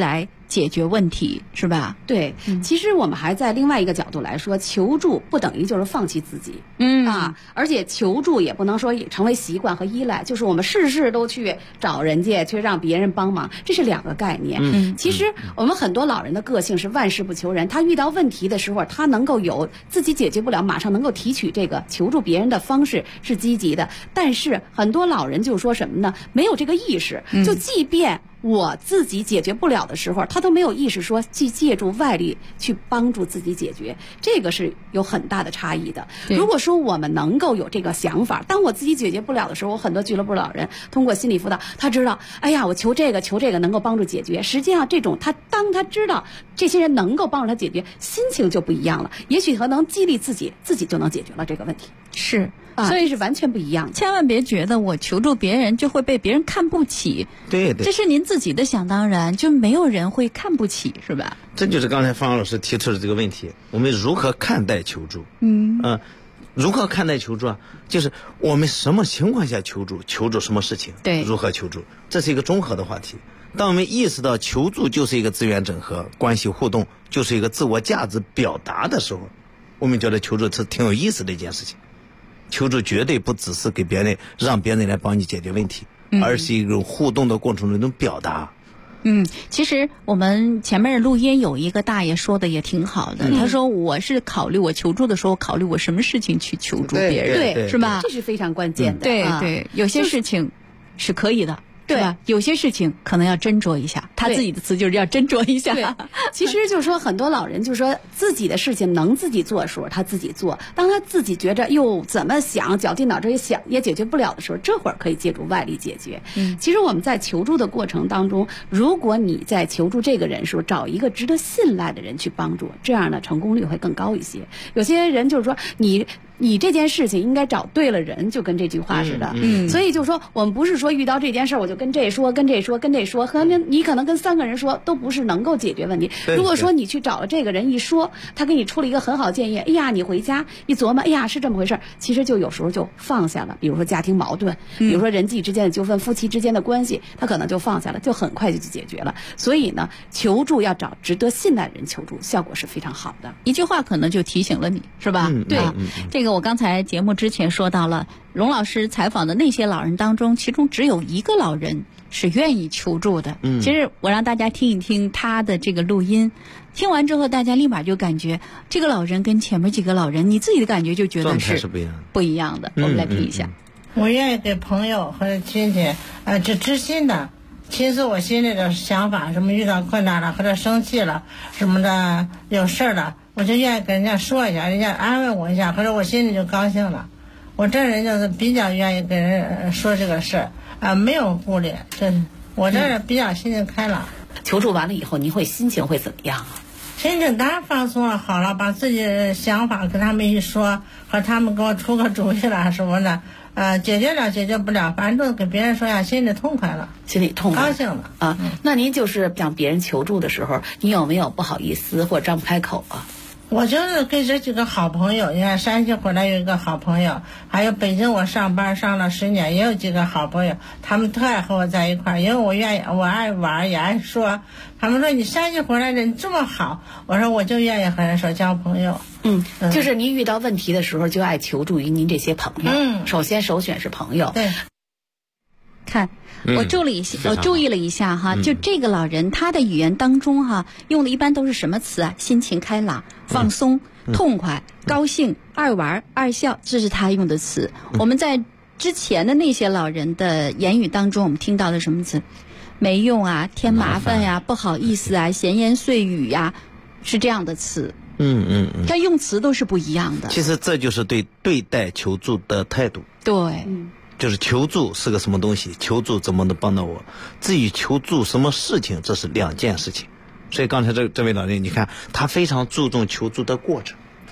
解决问题，是吧？ 对，其实我们还在另外一个角度来说，求助不等于就是放弃自己，而且求助也不能说也成为习惯和依赖，就是我们事事都去找人家，去让别人帮忙，这是两个概念。其实我们很多老人的个性是万事不求人，他遇到问题的时候，他能够有自己解决不了，马上能够提取这个求助别人的方式是积极的，但是很多老人就说什么呢？没有这个意识，就即便我自己解决不了的时候，他都没有意识说去借助外力去帮助自己解决，这个是有很大的差异的。如果说我们能够有这个想法，当我自己解决不了的时候，我很多俱乐部老人通过心理辅导，他知道，哎呀，我求这个能够帮助解决。实际上，这种当他知道这些人能够帮助他解决，心情就不一样了。也许他能激励自己就能解决了这个问题。 是。 所以是完全不一样的， 千万别觉得我求助别人就会被别人看不起。 对， 这是您自己的想当然，就没有人会看不起，是吧？ 这就是刚才方老师提出的这个问题，我们如何看待求助？如何看待求助啊？就是我们什么情况下求助，求助什么事情， 对， 如何求助，这是一个综合的话题。当我们意识到求助就是一个资源整合、关系互动，就是一个自我价值表达的时候，我们觉得求助是挺有意思的一件事情。求助绝对不只是给别人让别人来帮你解决问题，而是一种互动的过程中的一种表达。 其实我们前面的录音有一个大爷说的也挺好的，他说我是考虑我求助的时候，考虑我什么事情去求助别人， 对， 是吧？ 这是非常关键的。 对，有些事情是可以的。对吧？有些事情可能要斟酌一下，他自己的词就是要斟酌一下。 对，其实就是说很多老人就是说自己的事情能自己做的时候他自己做，当他自己觉着哟怎么想绞尽脑汁也想也解决不了的时候，这会儿可以借助外力解决。其实我们在求助的过程当中，如果你在求助这个人时候找一个值得信赖的人去帮助，这样的成功率会更高一些。有些人就是说你这件事情应该找对了人，就跟这句话似的。所以就是说我们不是说遇到这件事我就跟这说，可能你可能跟3个人说都不是能够解决问题。如果说你去找了这个人一说，他给你出了一个很好建议，哎呀，你回家一琢磨，哎呀，是这么回事，其实就有时候就放下了。比如说家庭矛盾，比如说人际之间的纠纷，夫妻之间的关系，他可能就放下了，就很快就解决了。所以呢，求助要找值得信赖的人求助，效果是非常好的。 一句话可能就提醒了你，是吧？ 对， 这个我刚才节目之前说到了，荣老师采访的那些老人当中，其中只有一个老人是愿意求助的。其实我让大家听一听他的这个录音，听完之后大家立马就感觉这个老人跟前面几个老人，你自己的感觉就觉得是不一样的。我们来听一下。 我愿意给朋友或者亲戚就知心的倾诉我心里的想法，什么遇到困难了或者生气了什么的，有事儿了，我就愿意跟人家说一下，人家安慰我一下，或者我心里就高兴了。我这人就是比较愿意跟人说这个事儿没有顾虑，我这人比较心情开朗。 求助完了以后，你心情会怎么样啊？ 心情当然放松了，好了，把自己的想法跟他们一说，和他们给我出个主意了什么的。解决了解决不了，反正给别人说呀，心里痛快了， 心里痛快， 高兴了啊。那您就是向别人求助的时候，你有没有不好意思或者张不开口啊？ 我就是跟这几个好朋友，你看山西回来有一个好朋友，还有北京我上班上了10年，也有几个好朋友，他们特爱和我在一块儿，因为我爱玩也爱说。他们说你山西回来人这么好，我说我就愿意和人说交朋友。 就是您遇到问题的时候就爱求助于您这些朋友。首先首选是朋友。 对。 看，我注意了一下哈，就这个老人他的语言当中哈，用的一般都是什么词啊？心情开朗、放松、痛快、高兴、爱玩、爱笑，这是他用的词。我们在之前的那些老人的言语当中，我们听到的什么词？没用啊，添麻烦呀，不好意思啊，闲言碎语呀，是这样的词。他用词都是不一样的。 其实这就是对待求助的态度。 对。 就是求助是个什么东西，求助怎么能帮到我，至于求助什么事情，这是2件事情。所以刚才这位老人，你看他非常注重求助的过程。 对，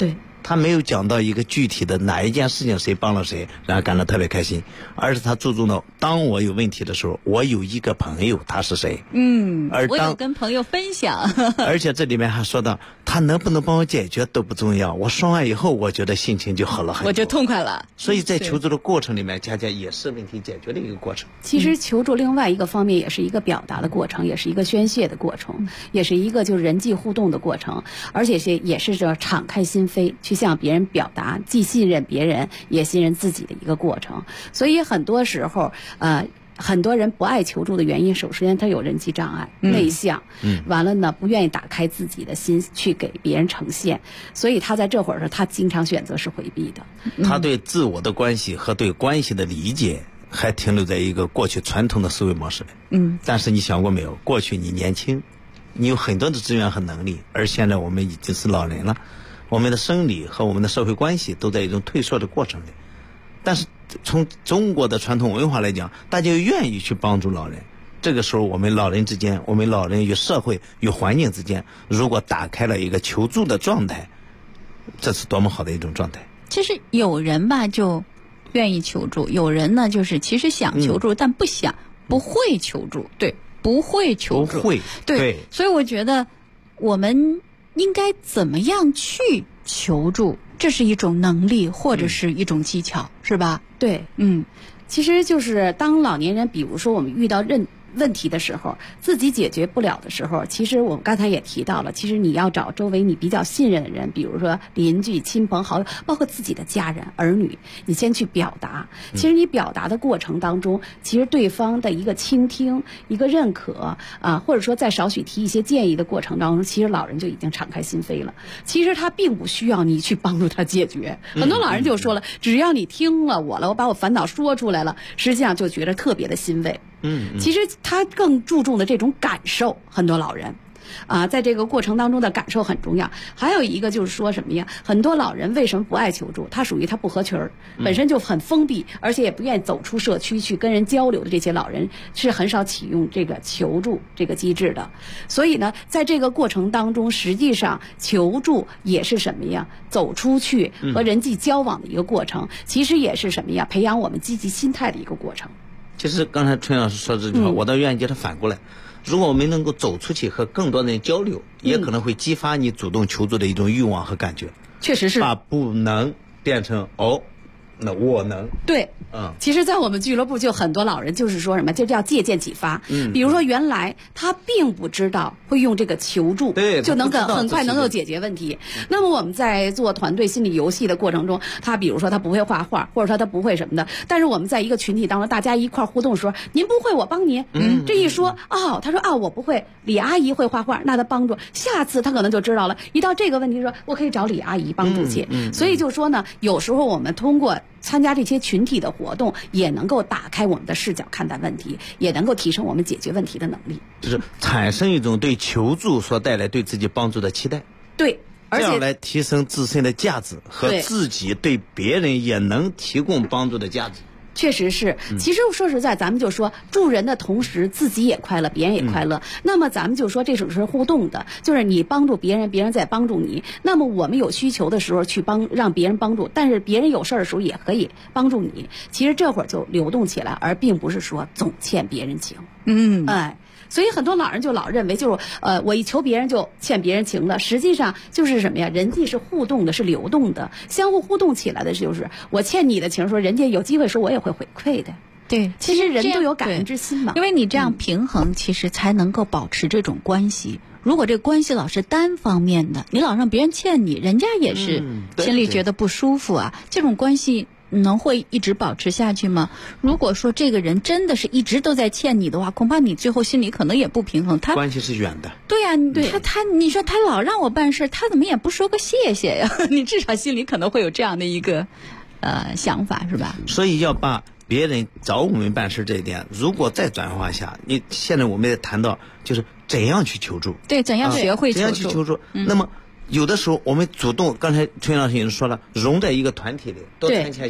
他没有讲到一个具体的哪一件事情谁帮了谁，然后感到特别开心，而是他注重到当我有问题的时候，我有一个朋友，他是谁？而我有跟朋友分享。 而且这里面还说到，他能不能帮我解决都不重要，我说完以后，我觉得心情就好了很多， 我就痛快了。 所以在求助的过程里面，恰恰也是问题解决的一个过程。 其实求助另外一个方面也是一个表达的过程，也是一个宣泄的过程，也是一个就是人际互动的过程，而且也是这敞开心扉去向别人表达，既信任别人也信任自己的一个过程。所以很多时候很多人不爱求助的原因，首先他有人际障碍，内向，完了呢不愿意打开自己的心去给别人呈现，所以他在这会儿他经常选择是回避的。 他对自我的关系和对关系的理解还停留在一个过去传统的思维模式里。但是你想过没有，过去你年轻，你有很多的资源和能力，而现在我们已经是老人了，我们的生理和我们的社会关系都在一种退缩的过程里。但是从中国的传统文化来讲，大家愿意去帮助老人，这个时候我们老人之间，我们老人与社会与环境之间，如果打开了一个求助的状态，这是多么好的一种状态。 其实有人吧就愿意求助，有人呢就是其实想求助，但不会求助。对，不会求助， 不会。对， 所以我觉得我们应该怎么样去求助，这是一种能力或者是一种技巧，是吧？ 对，其实就是当老年人，比如说我们遇到问题的时候，自己解决不了的时候，其实我们刚才也提到了，其实你要找周围你比较信任的人，比如说邻居、亲朋好友，包括自己的家人、儿女，你先去表达。其实你表达的过程当中，其实对方的一个倾听、一个认可或者说再少许提一些建议的过程当中，其实老人就已经敞开心扉了。其实他并不需要你去帮助他解决。很多老人就说了，只要你听了我把我烦恼说出来了，实际上就觉得特别的欣慰。其实他更注重的这种感受，很多老人在这个过程当中的感受很重要。还有一个就是说什么呀？很多老人为什么不爱求助？他属于他不合群儿，本身就很封闭，而且也不愿意走出社区去跟人交流的这些老人，是很少启用这个求助这个机制的。所以呢，在这个过程当中，实际上求助也是什么呀？走出去和人际交往的一个过程，其实也是什么呀？培养我们积极心态的一个过程。 其实刚才春老师说这句话，我倒愿意叫他反过来。如果我们能够走出去和更多人交流，也可能会激发你主动求助的一种欲望和感觉。 确实是。 把不能变成那我能。 对。其实在我们俱乐部就很多老人就是说什么，就叫借鉴启发。比如说原来他并不知道会用这个求助，就能很快能够解决问题。那么我们在做团队心理游戏的过程中，他比如说他不会画画，或者说他不会什么的，但是我们在一个群体当中，大家一块互动的时候，您不会我帮您。这一说他说我不会，李阿姨会画画，那他帮助，下次他可能就知道了。一到这个问题说，我可以找李阿姨帮助去。所以就说呢，有时候我们通过参加这些群体的活动，也能够打开我们的视角看待问题，也能够提升我们解决问题的能力， 就是产生一种对求助所带来对自己帮助的期待。 对，而且这样来提升自身的价值和自己对别人也能提供帮助的价值。 确实是，其实说实在，咱们就说助人的同时，自己也快乐，别人也快乐。那么咱们就说这种是互动的，就是你帮助别人，别人在帮助你。那么我们有需求的时候去让别人帮助，但是别人有事儿的时候也可以帮助你。其实这会儿就流动起来，而并不是说总欠别人情。所以很多老人就老认为就是我一求别人就欠别人情了，实际上就是什么呀？人际是互动的，是流动的，相互互动起来的，就是我欠你的情，说人家有机会说我也会回馈的。 对， 其实人都有感恩之心嘛。 因为你这样平衡，其实才能够保持这种关系。如果这关系老是单方面的，你老让别人欠你，人家也是心里觉得不舒服啊。这种关系能会一直保持下去吗？如果说这个人真的是一直都在欠你的话，恐怕你最后心里可能也不平衡。 关系是远的。 对呀，你说他老让我办事，他怎么也不说个谢谢呀？你至少心里可能会有这样的一个想法，是吧？ 所以要把别人找我们办事这一点，如果再转化下，现在我们也谈到就是怎样去求助。 对，怎样学会求助。 怎样去求助？那么有的时候我们主动，刚才崔老师也说了，融在一个团体里，多参加一些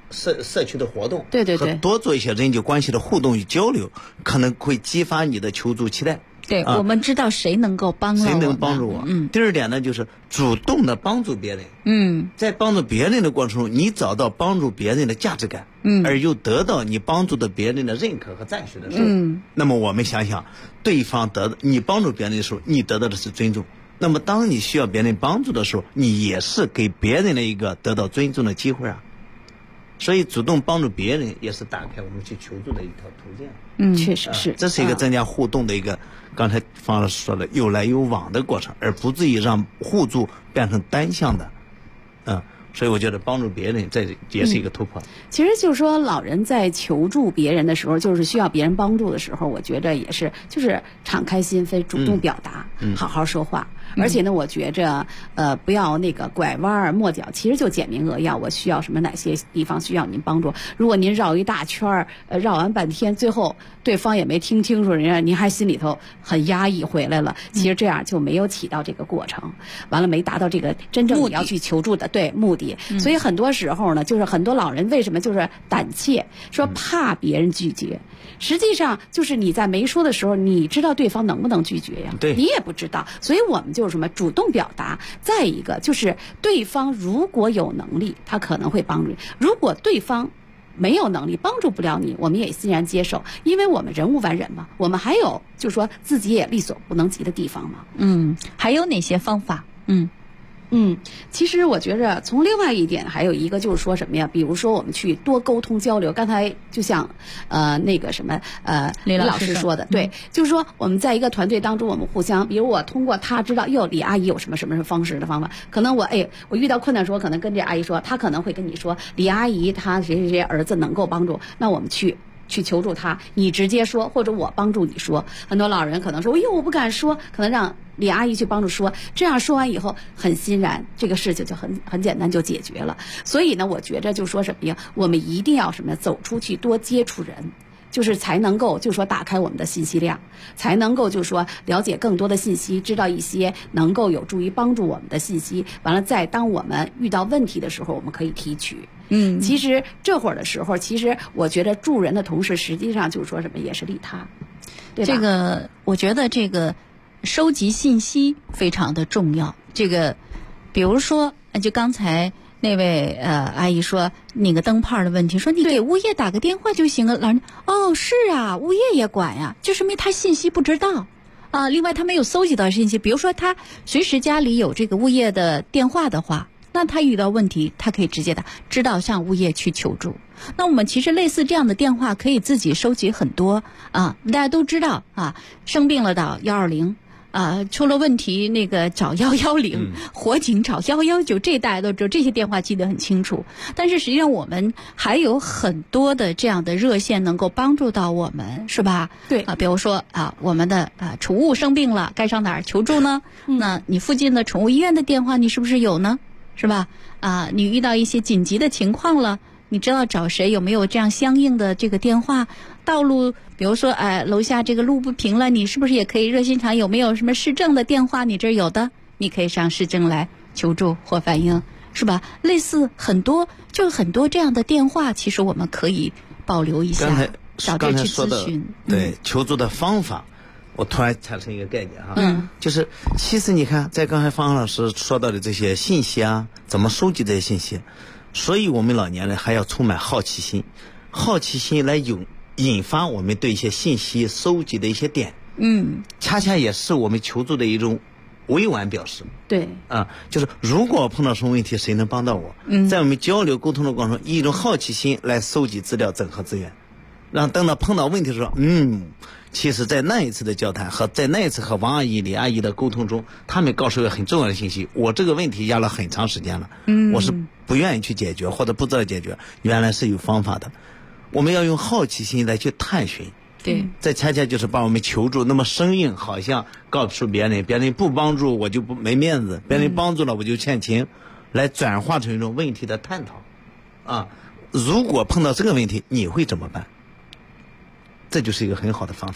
社区的活动， 对， 和多做一些人际关系的互动与交流，可能会激发你的求助期待。 对，我们知道谁能够帮助我， 谁能帮助我。第二点呢，就是主动的帮助别人。在帮助别人的过程中，你找到帮助别人的价值感，而又得到你帮助的别人的认可和赞许的时候，那么我们想想，对方你帮助别人的时候，你得到的是尊重。那么当你需要别人帮助的时候，你也是给别人的一个得到尊重的机会啊。所以主动帮助别人也是打开我们去求助的一条途径。 确实是， 这是一个增加互动的一个，刚才方老师说的有来有往的过程，而不至于让互助变成单向的。所以我觉得帮助别人这也是一个突破。 其实就是说，老人在求助别人的时候，就是需要别人帮助的时候，我觉得也是就是敞开心扉，主动表达，好好说话。而且呢，我觉着不要那个拐弯抹角，其实就简明扼要。我需要什么哪些地方需要您帮助？如果您绕一大圈绕完半天，最后对方也没听清楚，人家您还心里头很压抑回来了。其实这样就没有起到这个过程，完了没达到这个真正你要去求助的目的。所以很多时候呢，就是很多老人为什么就是胆怯，说怕别人拒绝。实际上就是你在没说的时候，你知道对方能不能拒绝呀？ 对， 你也不知道。所以我们就是什么主动表达。再一个就是对方如果有能力，他可能会帮助你；如果对方没有能力帮助不了你，我们也欣然接受，因为我们人无完人嘛，我们还有就是说自己也力所不能及的地方嘛。 还有哪些方法？ 其实我觉着从另外一点还有一个就是说什么呀？比如说我们去多沟通交流。刚才就像那个什么李老师说的，对，就是说我们在一个团队当中，我们互相，比如我通过他知道李阿姨有什么方式的方法，可能我遇到困难的时候，可能跟这阿姨说，她可能会跟你说李阿姨她谁谁谁儿子能够帮助，那我们去求助他，你直接说，或者我帮助你说。很多老人可能说，我不敢说，可能让李阿姨去帮助说，这样说完以后很欣然，这个事情就很简单就解决了。所以呢，我觉着就说什么呀，我们一定要什么呀，走出去多接触人，就是才能够就是说打开我们的信息量，才能够就是说了解更多的信息，知道一些能够有助于帮助我们的信息。完了，在当我们遇到问题的时候，我们可以提取。其实这会儿的时候，其实我觉得助人的同时，实际上就是说什么也是利他，对吧？ 这个我觉得这个收集信息非常的重要。这个比如说，就刚才那位阿姨说那个灯泡的问题，说你给物业打个电话就行了。老人是啊，物业也管呀，就是因为他信息不知道啊。另外他没有搜集到信息，比如说他随时家里有这个物业的电话的话，那他遇到问题他可以直接知道向物业去求助。那我们其实类似这样的电话可以自己收集很多啊。大家都知道啊，生病了到120。出了问题那个找110，火警找119，这大家都知道，这些电话记得很清楚。但是实际上我们还有很多的这样的热线能够帮助到我们，是吧？ 对比如说我们的宠物生病了，该上哪儿求助呢？那你附近的宠物医院的电话你是不是有呢？是吧？你遇到一些紧急的情况了，你知道找谁，有没有这样相应的这个电话？道路比如说楼下这个路不平了，你是不是也可以热心肠，有没有什么市政的电话？你这儿有的，你可以上市政来求助或反映，是吧？类似很多这样的电话，其实我们可以保留一下，找这去咨询。 对，求助的方法我突然产生一个概念就是其实你看在刚才方老师说到的这些信息怎么收集这些信息，所以我们老年人还要充满好奇心来引发我们对一些信息收集的一些点，恰恰也是我们求助的一种委婉表示。 对就是如果碰到什么问题，谁能帮到我？在我们交流沟通的过程中，以一种好奇心来收集资料，整合资源，让等到碰到问题的时候，其实在那一次的交谈和在那一次和王阿姨、李阿姨的沟通中，他们告诉我很重要的信息，我这个问题压了很长时间了，我是不愿意去解决或者不知道解决，原来是有方法的。我们要用好奇心来去探寻， 对， 这恰恰就是把我们求助那么生硬，好像告诉别人不帮助我就不没面子，别人帮助了我就欠情，来转化成一种问题的探讨如果碰到这个问题你会怎么办？这就是一个很好的方法。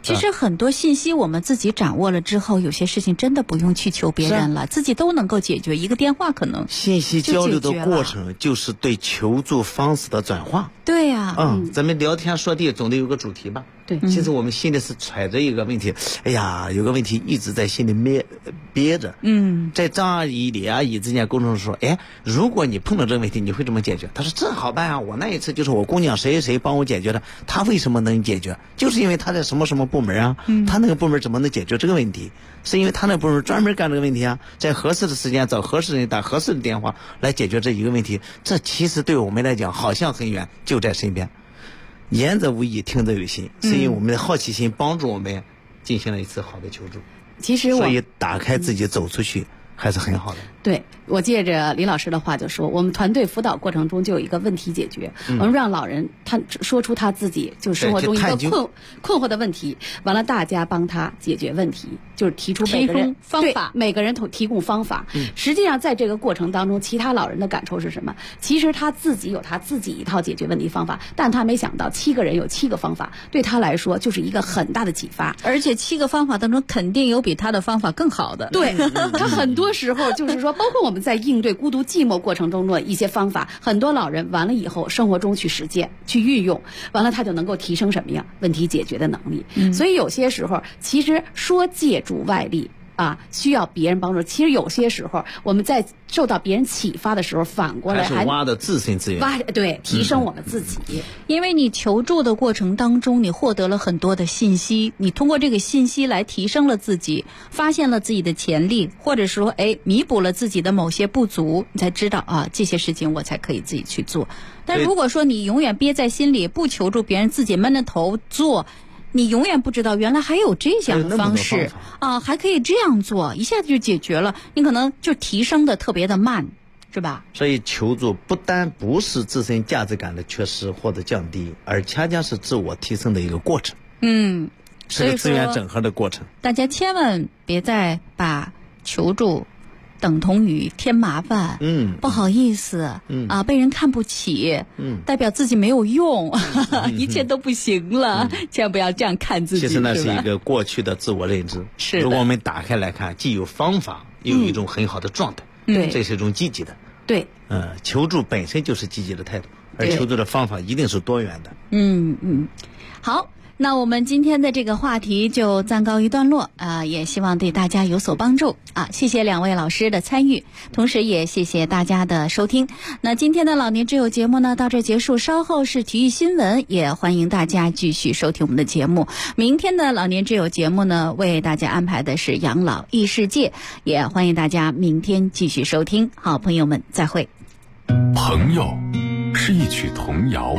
其实很多信息我们自己掌握了之后，有些事情真的不用去求别人了，自己都能够解决。一个电话可能信息交流的过程就是对求助方式的转化。 对呀， 咱们聊天说地总得有个主题吧？ 对， 其实我们心里是揣着一个问题，哎呀，有个问题一直在心里憋着。在张阿姨、李阿姨之间沟通说，哎，如果你碰到这个问题，你会怎么解决？她说这好办啊，我那一次就是我姑娘谁帮我解决的，她为什么能解决？就是因为她在什么什么部门啊，她那个部门怎么能解决这个问题？是因为她那个部门专门干这个问题啊，在合适的时间找合适的人打合适的电话来解决这一个问题。这其实对我们来讲好像很远，就在身边。言者无意，听者有心，是因为我们的好奇心帮助我们进行了一次好的求助。 其实所以打开自己走出去还是很好的。 对，我借着李老师的话就说，我们团队辅导过程中就有一个问题解决，我们让老人他说出他自己就生活中一个困惑的问题，完了大家帮他解决问题，就是提出每个人方法， 每个人提供方法。实际上在这个过程当中，其他老人的感受是什么？其实他自己有他自己一套解决问题方法，但他没想到7个人有7个方法，对他来说就是一个很大的启发。 而且7个方法当中肯定有比他的方法更好的。 对，他很多时候就是说，包括我们在应对孤独寂寞过程中的一些方法，很多老人完了以后生活中去实践去运用，完了他就能够提升什么呀？问题解决的能力。所以有些时候其实说借助外力需要别人帮助，其实有些时候我们在受到别人启发的时候，反过来还是挖的自身资源， 对，提升我们自己。 因为你求助的过程当中，你获得了很多的信息，你通过这个信息来提升了自己，发现了自己的潜力，或者说弥补了自己的某些不足，你才知道这些事情我才可以自己去做。但如果说你永远憋在心里，不求助别人，自己闷着头做，你永远不知道原来还有这样的方式还可以这样做，一下子就解决了，你可能就提升的特别的慢，是吧？ 所以求助不单不是自身价值感的缺失或者降低，而恰恰是自我提升的一个过程。是个资源整合的过程。 大家千万别再把求助等同于添麻烦，不好意思，被人看不起，代表自己没有用，一切都不行了，千万不要这样看自己。 其实那是一个过去的自我认知。 是， 如果我们打开来看，既有方法，又有一种很好的状态，这是一种积极的。 对， 求助本身就是积极的态度，而求助的方法一定是多元的。 好。那我们今天的这个话题就暂告一段落也希望对大家有所帮助谢谢2位老师的参与，同时也谢谢大家的收听。那今天的老年之友节目呢到这结束，稍后是体育新闻，也欢迎大家继续收听我们的节目。明天的老年之友节目呢为大家安排的是养老异世界，也欢迎大家明天继续收听。好朋友们再会。 朋友是一曲童谣，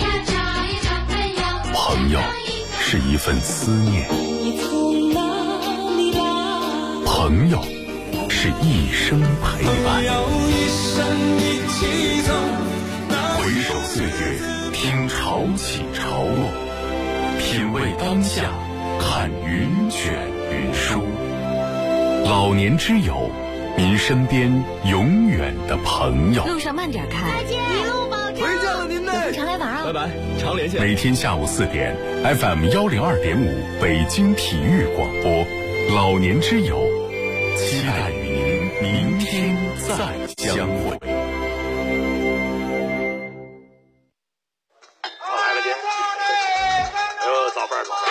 朋友是一份思念，朋友是一生陪伴。回首岁月，听潮起潮落，品味当下，看云卷云舒。老年之友，您身边永远的朋友。 路上慢点开， 再见，一路保重。 回见了您嘞， 常来玩啊！ 拜拜，常连线。每天下午4点 ，FM 102.5北京体育广播，老年之友，期待与您明天再相会。 来了姐，早饭早饭。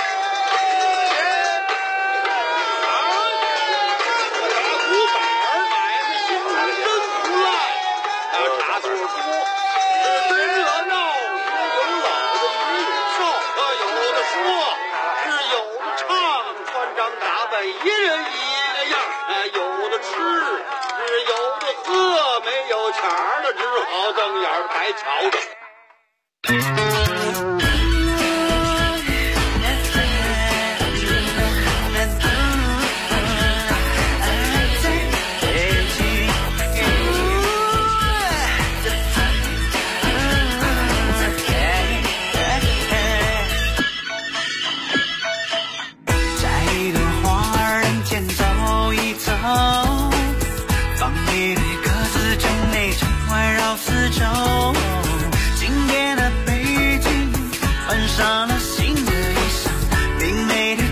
一人一个样，有的吃，有的喝，没有钱了，只好瞪眼白瞧着。 今天的北京换上了新的衣裳，并没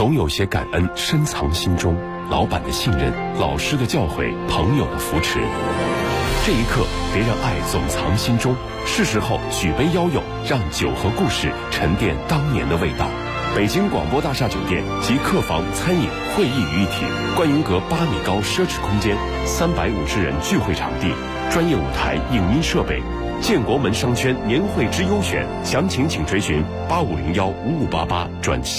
总有些感恩深藏心中，老板的信任，老师的教诲，朋友的扶持。这一刻，别让爱总藏心中，是时候举杯邀友，让酒和故事沉淀当年的味道。北京广播大厦酒店集客房、餐饮、会议于一体，观云阁8米高奢侈空间，350人聚会场地，专业舞台、影音设备。建国门商圈年会之优选，详情请垂询85015588转。